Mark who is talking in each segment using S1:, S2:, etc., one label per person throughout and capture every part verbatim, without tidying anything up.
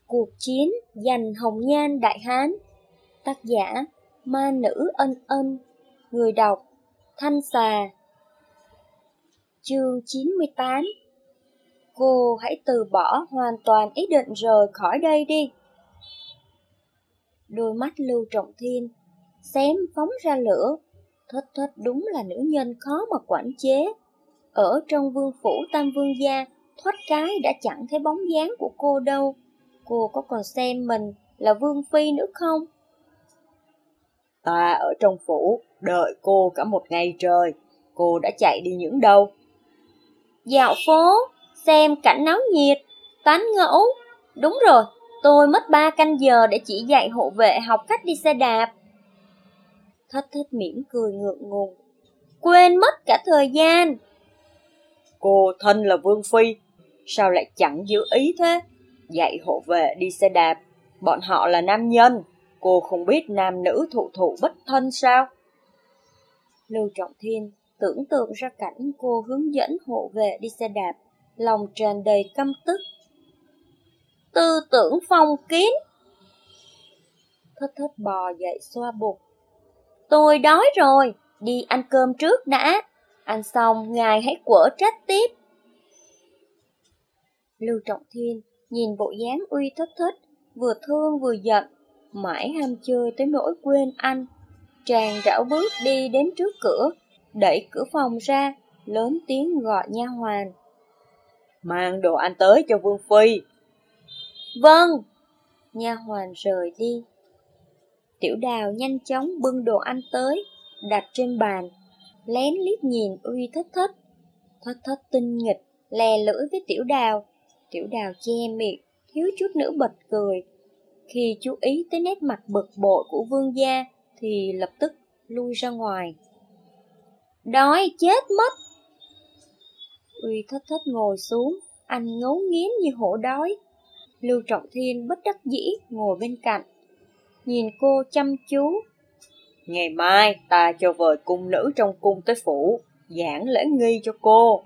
S1: Cuộc chiến giành hồng nhan Đại Hán. Tác giả Ma Nữ Ân Ân. Người đọc Thanh Xà. Chương chín mươi tám. Cô hãy từ bỏ hoàn toàn ý định rời khỏi đây đi. Đôi mắt Lưu Trọng Thiên xém phóng ra lửa. Thất Thất đúng là nữ nhân khó mà quản chế. Ở trong vương phủ Tam Vương gia, thoát cái đã chẳng thấy bóng dáng của cô đâu. Cô có còn xem mình là vương phi nữa không?
S2: Ta ở trong phủ, đợi cô cả một ngày trời. Cô đã chạy đi những đâu?
S1: Dạo phố, xem cảnh náo nhiệt, tán ngẫu. Đúng rồi, tôi mất ba canh giờ để chỉ dạy hộ vệ học cách đi xe đạp. Thất Thất mỉm cười ngượng ngùng. Quên mất cả thời gian.
S2: Cô thân là vương phi, sao lại chẳng giữ ý thế? Dạy hộ vệ đi xe đạp, bọn họ là nam nhân. Cô không biết nam nữ thụ thụ bất thân sao?
S1: Lưu Trọng Thiên tưởng tượng ra cảnh cô hướng dẫn hộ vệ đi xe đạp, lòng tràn đầy căm tức. Tư tưởng phong kiến. Thất Thất bò dậy xoa bụng. Tôi đói rồi, đi ăn cơm trước đã. Ăn xong ngài hãy quở trách tiếp. Lưu Trọng Thiên nhìn bộ dáng uy Thất Thất, vừa thương vừa giận, mãi ham chơi tới nỗi quên ăn. Chàng rảo bước đi đến trước cửa, đẩy cửa phòng ra, lớn tiếng gọi nha hoàn.
S2: Mang đồ ăn tới cho vương phi.
S1: Vâng. Nha hoàn rời đi. Tiểu Đào nhanh chóng bưng đồ ăn tới, đặt trên bàn, lén liếc nhìn uy Thất Thất. Thất Thất tinh nghịch, lè lưỡi với Tiểu Đào. Tiểu Đào che miệng, thiếu chút nữa bật cười. Khi chú ý tới nét mặt bực bội của vương gia, thì lập tức lui ra ngoài. Đói chết mất. Uy Thất Thất ngồi xuống, ăn ngấu nghiến như hổ đói. Lưu Trọng Thiên bất đắc dĩ ngồi bên cạnh, nhìn cô chăm chú.
S2: Ngày mai ta cho vời cung nữ trong cung tới phủ, giảng lễ nghi cho cô.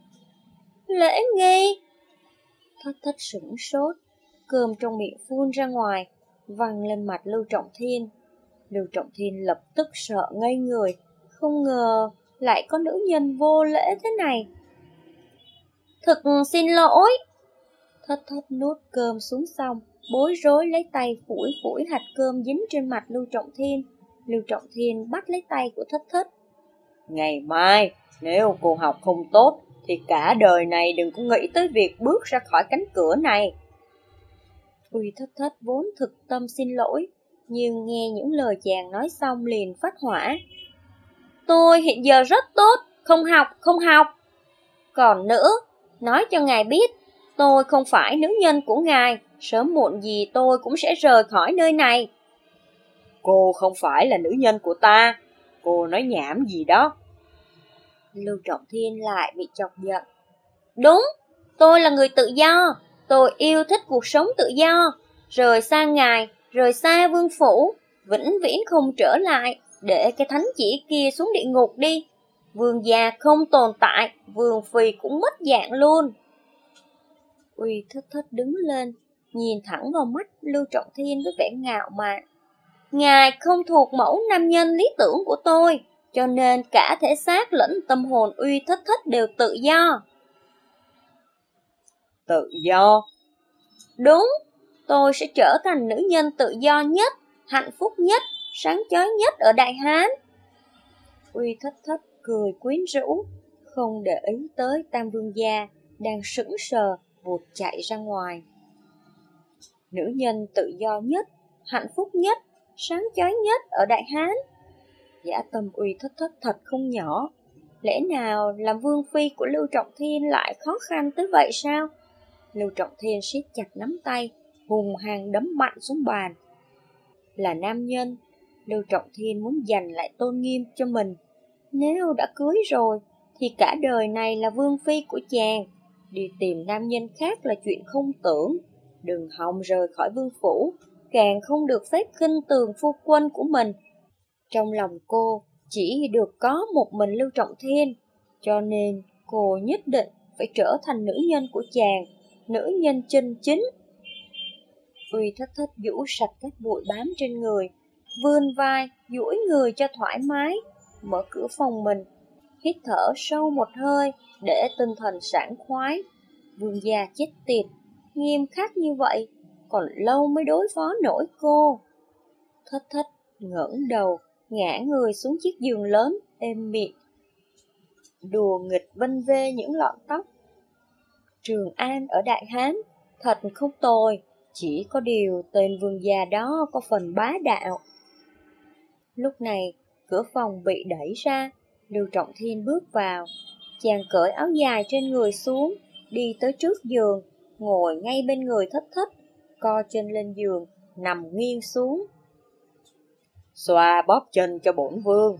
S1: Lễ nghi? Thất Thất sửng sốt, cơm trong miệng phun ra ngoài, văng lên mặt Lưu Trọng Thiên. Lưu Trọng Thiên lập tức sợ ngây người, không ngờ lại có nữ nhân vô lễ thế này. Thực xin lỗi. Thất Thất nuốt cơm xuống xong, bối rối lấy tay phủi phủi hạt cơm dính trên mặt Lưu Trọng Thiên. Lưu Trọng Thiên bắt lấy tay của Thất Thất.
S2: Ngày mai, nếu cô học không tốt, thì cả đời này đừng có nghĩ tới việc bước ra khỏi cánh cửa này.
S1: Uy Thất Thất vốn thực tâm xin lỗi, nhưng nghe những lời chàng nói xong liền phát hỏa. Tôi hiện giờ rất tốt, không học, không học. Còn nữa, nói cho ngài biết, tôi không phải nữ nhân của ngài, sớm muộn gì tôi cũng sẽ rời khỏi nơi này.
S2: Cô không phải là nữ nhân của ta, cô nói nhảm gì đó.
S1: Lưu Trọng Thiên lại bị chọc giận. Đúng, tôi là người tự do, tôi yêu thích cuộc sống tự do, rời xa ngài, rời xa vương phủ, vĩnh viễn không trở lại, để cái thánh chỉ kia xuống địa ngục đi. Vương gia không tồn tại, vương phi cũng mất dạng luôn. Uy Thất Thất đứng lên, nhìn thẳng vào mắt Lưu Trọng Thiên với vẻ ngạo mạn. Ngài không thuộc mẫu nam nhân lý tưởng của tôi, cho nên cả thể xác lẫn tâm hồn Uy Thất Thất đều tự do.
S2: Tự do?
S1: Đúng, tôi sẽ trở thành nữ nhân tự do nhất, hạnh phúc nhất, sáng chói nhất ở Đại Hán. Uy Thất Thất cười quyến rũ, không để ý tới Tam Vương gia đang sững sờ vụt chạy ra ngoài. Nữ nhân tự do nhất, hạnh phúc nhất, sáng chói nhất ở Đại Hán. Dã tâm Uy Thất Thất thật không nhỏ. Lẽ nào làm vương phi của Lưu Trọng Thiên lại khó khăn tới vậy sao? Lưu Trọng Thiên siết chặt nắm tay, hùng hăng đấm mạnh xuống bàn. Là nam nhân, Lưu Trọng Thiên muốn giành lại tôn nghiêm cho mình. Nếu đã cưới rồi, thì cả đời này là vương phi của chàng. Đi tìm nam nhân khác là chuyện không tưởng. Đừng hòng rời khỏi vương phủ, càng không được phép khinh tường phu quân của mình. Trong lòng cô chỉ được có một mình Lưu Trọng Thiên, cho nên cô nhất định phải trở thành nữ nhân của chàng, nữ nhân chân chính. Uy Thất Thất vũ sạch các bụi bám trên người, vươn vai, duỗi người cho thoải mái, mở cửa phòng mình, hít thở sâu một hơi để tinh thần sảng khoái. Vương gia chết tiệt, nghiêm khắc như vậy, còn lâu mới đối phó nổi cô. Thất Thất ngẩng đầu, ngã người xuống chiếc giường lớn, êm miệng, đùa nghịch vân vê những lọn tóc. Trường An ở Đại Hán thật không tồi, chỉ có điều tên vương gia đó có phần bá đạo. Lúc này, cửa phòng bị đẩy ra, Lưu Trọng Thiên bước vào. Chàng cởi áo dài trên người xuống, đi tới trước giường, ngồi ngay bên người Thất Thất, co chân lên giường, nằm nghiêng xuống.
S2: Xoa bóp chân cho bổn vương.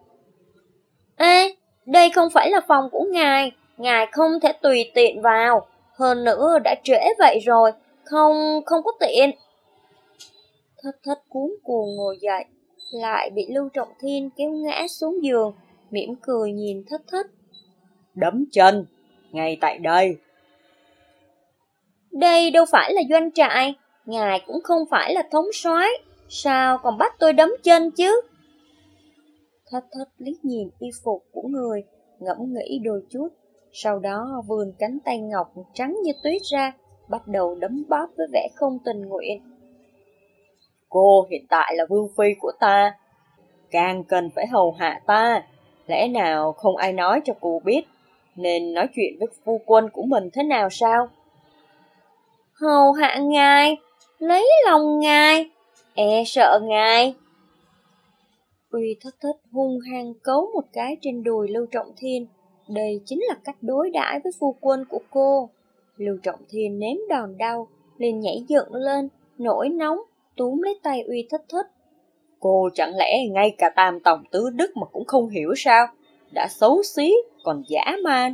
S1: Ê, đây không phải là phòng của ngài, ngài không thể tùy tiện vào. Hơn nữa đã trễ vậy rồi, không, không có tiện. Thất Thất cuống cuồng ngồi dậy, lại bị Lưu Trọng Thiên kéo ngã xuống giường, mỉm cười nhìn Thất Thất.
S2: Đấm chân, ngay tại đây.
S1: Đây đâu phải là doanh trại, ngài cũng không phải là thống soái, sao còn bắt tôi đấm chân chứ? Thất Thất liếc nhìn y phục của người, ngẫm nghĩ đôi chút, sau đó vươn cánh tay ngọc trắng như tuyết ra, bắt đầu đấm bóp với vẻ không tình nguyện.
S2: Cô hiện tại là vương phi của ta, càng cần phải hầu hạ ta. Lẽ nào không ai nói cho cô biết nên nói chuyện với phu quân của mình thế nào sao?
S1: Hầu hạ ngài, lấy lòng ngài, e sợ ngài. Uy Thất Thất hung hăng cấu một cái trên đùi Lưu Trọng Thiên. Đây chính là cách đối đãi với phu quân của cô. Lưu Trọng Thiên nếm đòn đau, liền nhảy dựng lên, nổi nóng, túm lấy tay Uy Thất Thất.
S2: Cô chẳng lẽ ngay cả tam tổng tứ đức mà cũng không hiểu sao? Đã xấu xí, còn dã man.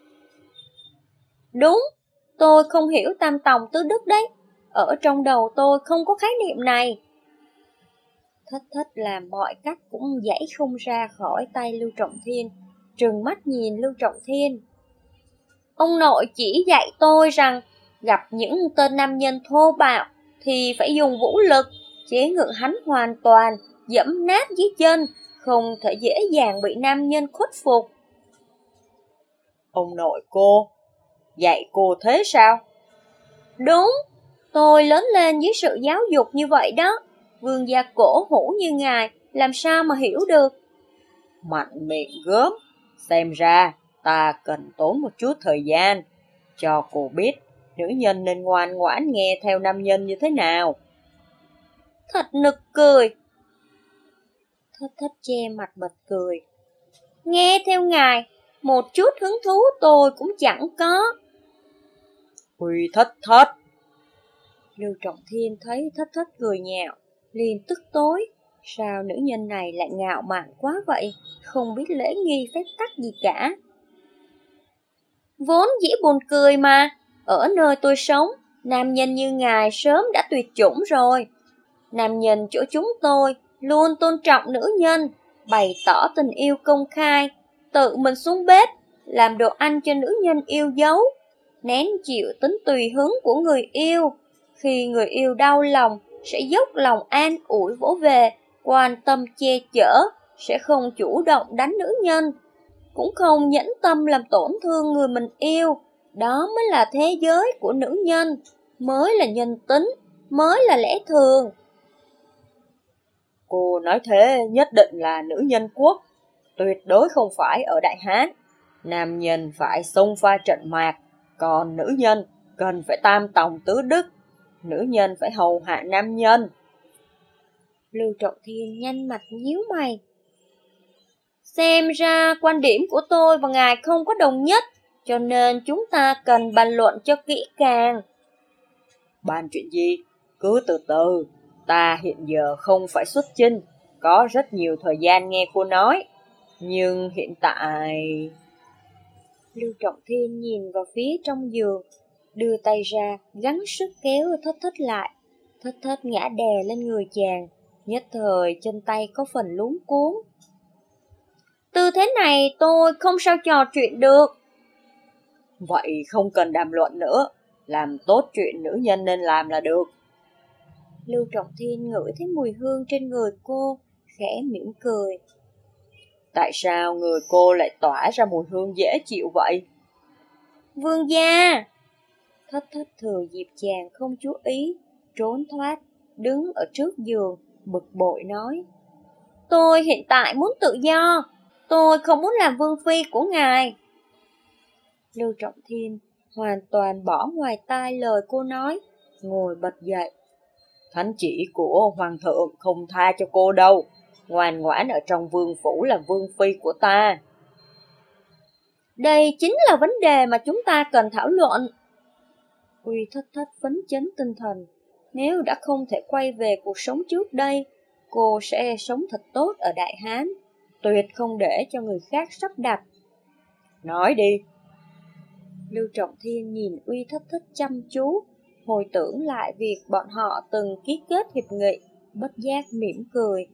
S1: Đúng, tôi không hiểu tam tòng tứ đức đấy. Ở trong đầu tôi không có khái niệm này. Thất Thất làm mọi cách cũng dãy không ra khỏi tay Lưu Trọng Thiên, trừng mắt nhìn Lưu Trọng Thiên. Ông nội chỉ dạy tôi rằng gặp những tên nam nhân thô bạo thì phải dùng vũ lực, chế ngự hắn hoàn toàn, dẫm nát dưới chân, không thể dễ dàng bị nam nhân khuất phục.
S2: Ông nội cô, dạy cô thế sao?
S1: Đúng, tôi lớn lên dưới sự giáo dục như vậy đó. Vương gia cổ hủ như ngài, làm sao mà hiểu được?
S2: Mạnh miệng gớm, xem ra ta cần tốn một chút thời gian cho cô biết nữ nhân nên ngoan ngoãn nghe theo nam nhân như thế nào.
S1: Thật nực cười. Thất Thất che mặt bật cười. Nghe theo ngài, một chút hứng thú tôi cũng chẳng có.
S2: Uy Thất Thất.
S1: Lưu Trọng Thiên thấy Thất Thất cười nhạo, liền tức tối. Sao nữ nhân này lại ngạo mạn quá vậy, không biết lễ nghi phép tắc gì cả. Vốn dĩ buồn cười mà, ở nơi tôi sống, nam nhân như ngài sớm đã tuyệt chủng rồi. Nam nhân chỗ chúng tôi luôn tôn trọng nữ nhân, bày tỏ tình yêu công khai, tự mình xuống bếp, làm đồ ăn cho nữ nhân yêu dấu, nén chịu tính tùy hứng của người yêu. Khi người yêu đau lòng, sẽ dốc lòng an ủi vỗ về, quan tâm che chở, sẽ không chủ động đánh nữ nhân, cũng không nhẫn tâm làm tổn thương người mình yêu. Đó mới là thế giới của nữ nhân, mới là nhân tính, mới là lẽ thường.
S2: Cô nói thế nhất định là nữ nhân quốc, tuyệt đối không phải ở Đại Hán. Nam nhân phải xông pha trận mạc, còn nữ nhân cần phải tam tòng tứ đức. Nữ nhân phải hầu hạ nam nhân.
S1: Lưu Trọng Thiên nhanh mặt nhíu mày. Xem ra quan điểm của tôi và ngài không có đồng nhất, cho nên chúng ta cần bàn luận cho kỹ càng.
S2: Bàn chuyện gì? Cứ từ từ, ta hiện giờ không phải xuất chinh, có rất nhiều thời gian nghe cô nói. Nhưng hiện tại...
S1: Lưu Trọng Thiên nhìn vào phía trong giường, đưa tay ra, gắng sức kéo Thất Thất lại. Thất Thất ngã đè lên người chàng, nhất thời chân tay có phần luống cuống. Tư thế này tôi không sao trò chuyện được.
S2: Vậy không cần đàm luận nữa, làm tốt chuyện nữ nhân nên làm là được.
S1: Lưu Trọng Thiên ngửi thấy mùi hương trên người cô, khẽ mỉm cười.
S2: Tại sao người cô lại tỏa ra mùi hương dễ chịu vậy?
S1: Vương gia! Thất thất thừa dịp chàng không chú ý, trốn thoát, đứng ở trước giường, bực bội nói. Tôi hiện tại muốn tự do, tôi không muốn làm vương phi của ngài. Lưu Trọng Thiên hoàn toàn bỏ ngoài tai lời cô nói, ngồi bật dậy.
S2: Thánh chỉ của hoàng thượng không tha cho cô đâu, ngoan ngoãn ở trong vương phủ làm vương phi của ta.
S1: Đây chính là vấn đề mà chúng ta cần thảo luận. Uy Thất Thất phấn chấn tinh thần, nếu đã không thể quay về cuộc sống trước đây, cô sẽ sống thật tốt ở Đại Hán, tuyệt không để cho người khác sắp đặt.
S2: Nói đi.
S1: Lưu Trọng Thiên nhìn Uy Thất Thất chăm chú, hồi tưởng lại việc bọn họ từng ký kết hiệp nghị, bất giác mỉm cười.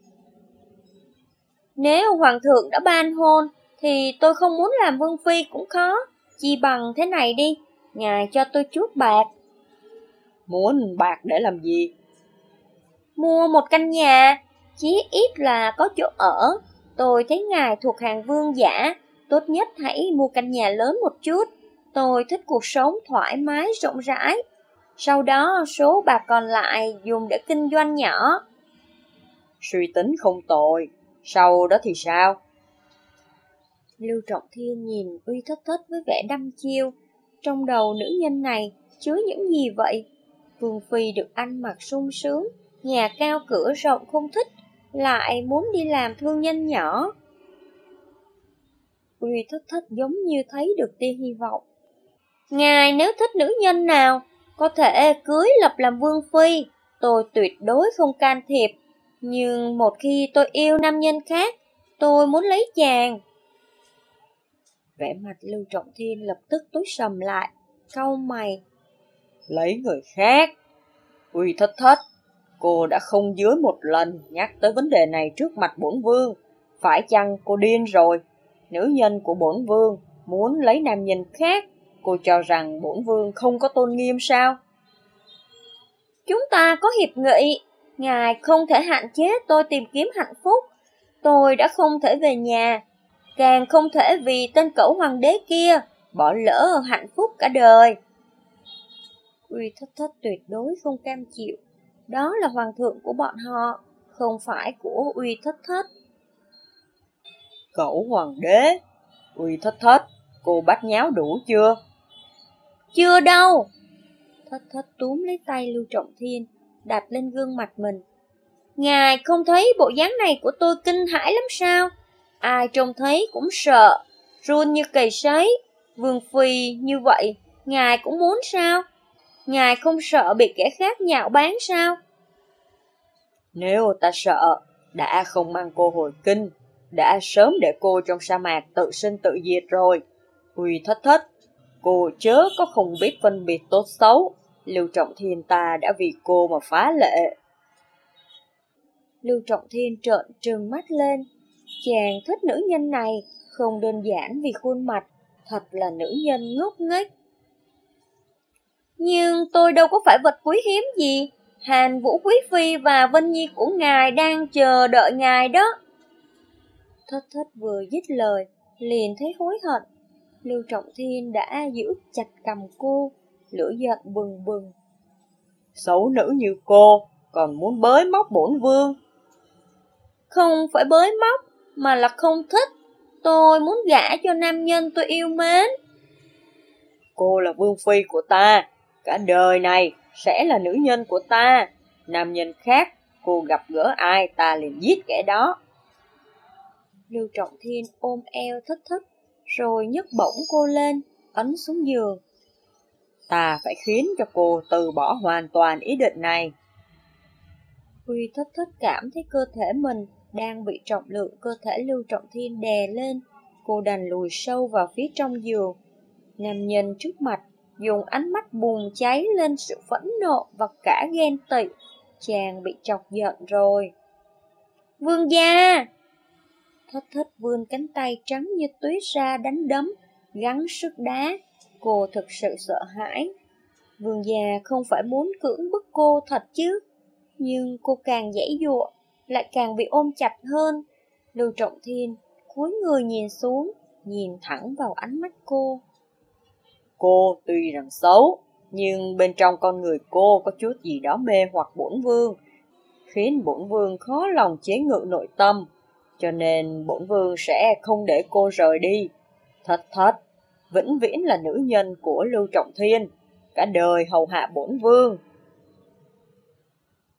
S1: Nếu Hoàng thượng đã ban hôn, thì tôi không muốn làm vương phi cũng khó, chi bằng thế này đi, ngài cho tôi chút bạc.
S2: Muốn bạc để làm gì?
S1: Mua một căn nhà, chí ít là có chỗ ở. Tôi thấy ngài thuộc hàng vương giả, tốt nhất hãy mua căn nhà lớn một chút. Tôi thích cuộc sống thoải mái rộng rãi. Sau đó số bạc còn lại dùng để kinh doanh nhỏ.
S2: Suy tính không tồi, sau đó thì sao?
S1: Lưu Trọng Thiên nhìn Uy Thất Thất với vẻ đăm chiêu. Trong đầu nữ nhân này chứa những gì vậy? Vương phi được ăn mặc sung sướng, nhà cao cửa rộng không thích, lại muốn đi làm thương nhân nhỏ. Uy Thất Thất giống như thấy được tia hy vọng. Ngài nếu thích nữ nhân nào, có thể cưới lập làm vương phi, tôi tuyệt đối không can thiệp. Nhưng một khi tôi yêu nam nhân khác, tôi muốn lấy chàng. Vẻ mặt Lưu Trọng Thiên lập tức tối sầm lại, cau mày.
S2: Lấy người khác? Uy Thất Thất, cô đã không dưới một lần nhắc tới vấn đề này trước mặt bổn vương. Phải chăng cô điên rồi? Nữ nhân của bổn vương muốn lấy nam nhân khác, cô cho rằng bổn vương không có tôn nghiêm sao?
S1: Chúng ta có hiệp nghị, ngài không thể hạn chế tôi tìm kiếm hạnh phúc. Tôi đã không thể về nhà, càng không thể vì tên cẩu hoàng đế kia bỏ lỡ hạnh phúc cả đời. Uy Thất Thất tuyệt đối không cam chịu. Đó là hoàng thượng của bọn họ, không phải của Uy Thất Thất.
S2: Cẩu hoàng đế? Uy Thất Thất, cô bắt nháo đủ chưa?
S1: Chưa đâu. Thất Thất túm lấy tay Lưu Trọng Thiên, đặt lên gương mặt mình. Ngài không thấy bộ dáng này của tôi kinh hãi lắm sao? Ai trông thấy cũng sợ, run như cầy sấy. Vương phi như vậy, ngài cũng muốn sao? Ngài không sợ bị kẻ khác nhạo báng sao?
S2: Nếu ta sợ, đã không mang cô hồi kinh, đã sớm để cô trong sa mạc tự sinh tự diệt rồi. Uy Thất Thất, cô chớ có không biết phân biệt tốt xấu. Lưu Trọng Thiên ta đã vì cô mà phá lệ.
S1: Lưu Trọng Thiên trợn trừng mắt lên. Chàng thích nữ nhân này không đơn giản vì khuôn mặt, thật là nữ nhân ngốc nghếch. Nhưng tôi đâu có phải vật quý hiếm gì. Hàn Vũ Quý Phi và Vân Nhi của ngài đang chờ đợi ngài đó. Thất Thất vừa dứt lời, liền thấy hối hận. Lưu Trọng Thiên đã giữ chặt cầm cô, lửa giận bừng bừng.
S2: Xấu nữ như cô, còn muốn bới móc bổn vương?
S1: Không phải bới móc, mà là không thích. Tôi muốn gả cho nam nhân tôi yêu mến.
S2: Cô là vương phi của ta, cả đời này sẽ là nữ nhân của ta. Nam nhân khác, cô gặp gỡ ai ta liền giết kẻ đó.
S1: Lưu Trọng Thiên ôm eo Thất Thất, rồi nhấc bổng cô lên, ấn xuống giường.
S2: Ta phải khiến cho cô từ bỏ hoàn toàn ý định này.
S1: Uy Thất Thất cảm thấy cơ thể mình đang bị trọng lượng cơ thể Lưu Trọng Thiên đè lên. Cô đành lùi sâu vào phía trong giường. Nam nhân trước mặt dùng ánh mắt bùng cháy lên sự phẫn nộ và cả ghen tị. Chàng bị chọc giận rồi. Vương gia! Thất Thất vươn cánh tay trắng như tuyết ra đánh đấm, gắng sức đá. Cô thực sự sợ hãi. Vương gia không phải muốn cưỡng bức cô thật chứ? Nhưng cô càng giãy giụa, lại càng bị ôm chặt hơn. Lưu Trọng Thiên cúi người nhìn xuống, nhìn thẳng vào ánh mắt cô.
S2: Cô tuy rằng xấu, nhưng bên trong con người cô có chút gì đó mê hoặc bổn vương, khiến bổn vương khó lòng chế ngự nội tâm, cho nên bổn vương sẽ không để cô rời đi. Thật thật, vĩnh viễn là nữ nhân của Lưu Trọng Thiên, cả đời hầu hạ bổn vương.